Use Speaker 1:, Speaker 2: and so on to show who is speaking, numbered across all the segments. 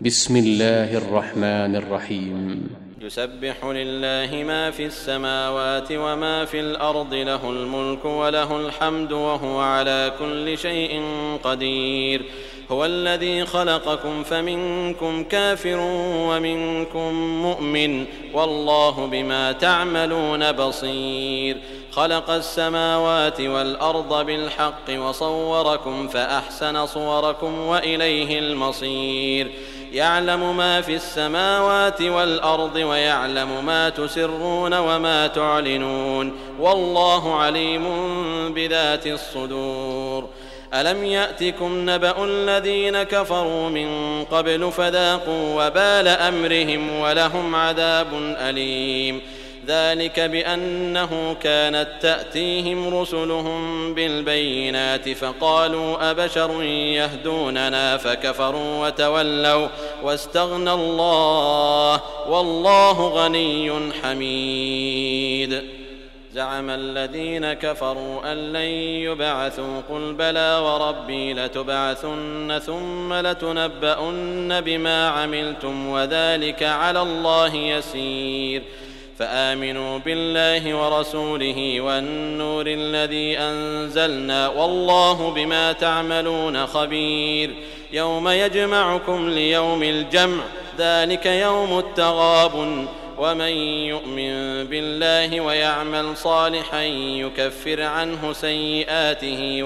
Speaker 1: بسم الله الرحمن الرحيم.
Speaker 2: يسبح لله ما في السماوات وما في الأرض، له الملك وله الحمد وهو على كل شيء قدير. هو الذي خلقكم فمنكم كافر ومنكم مؤمن، والله بما تعملون بصير. خلق السماوات والأرض بالحق وصوركم فأحسن صوركم وإليه المصير. يعلم ما في السماوات والأرض ويعلم ما تسرون وما تعلنون، والله عليم بذات الصدور. ألم يأتكم نبأ الذين كفروا من قبل فذاقوا وبال أمرهم ولهم عذاب أليم. ذلك بأنه كانت تأتيهم رسلهم بالبينات فقالوا أبشر يهدوننا فكفروا وتولوا واستغنى الله والله غني حميد. زعم الذين كفروا أن لن يبعثوا، قل بلى وربي لتبعثن ثم لتنبؤن بما عملتم وذلك على الله يسير. فآمنوا بالله ورسوله والنور الذي أنزلنا، والله بما تعملون خبير. يوم يجمعكم ليوم الجمع، ذلك يوم التغابن. ومن يؤمن بالله ويعمل صالحا يكفر عنه سيئاته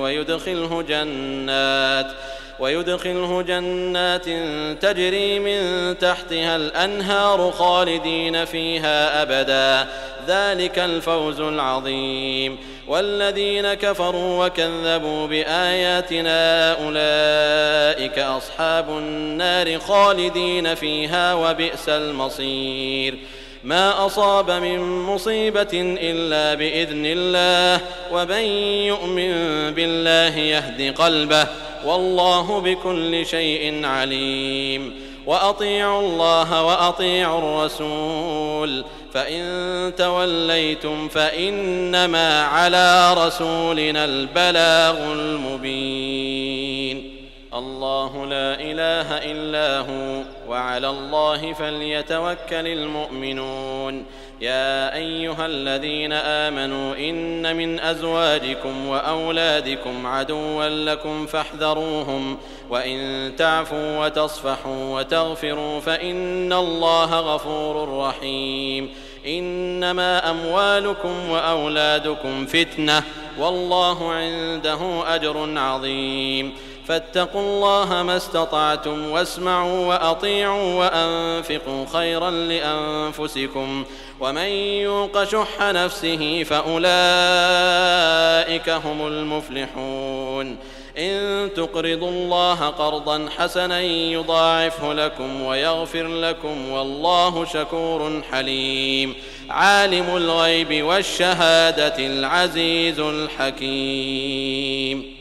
Speaker 2: ويدخله جنات تجري من تحتها الأنهار خالدين فيها أبدا، ذلك الفوز العظيم. والذين كفروا وكذبوا بآياتنا أولئك أصحاب النار خالدين فيها وبئس المصير. ما أصاب من مصيبة إلا بإذن الله، ومن يؤمن بالله يهد قلبه، والله بكل شيء عليم. وأطيعوا الله وأطيعوا الرسول، فإن توليتم فإنما على رسولنا البلاغ المبين. الله لا إله إلا هو، وعلى الله فليتوكل المؤمنون. يا أيها الذين آمنوا إن من أزواجكم وأولادكم عدوا لكم فاحذروهم، وإن تعفوا وتصفحوا وتغفروا فإن الله غفور رحيم. إنما أموالكم وأولادكم فتنة، والله عنده أجر عظيم. فاتقوا الله ما استطعتم، واسمعوا وأطيعوا وأنفقوا خيرا لأنفسكم، ومن يوق شح نفسه فأولئك هم المفلحون. إن تقرضوا الله قرضا حسنا يضاعفه لكم ويغفر لكم، والله شكور حليم. عالم الغيب والشهادة العزيز الحكيم.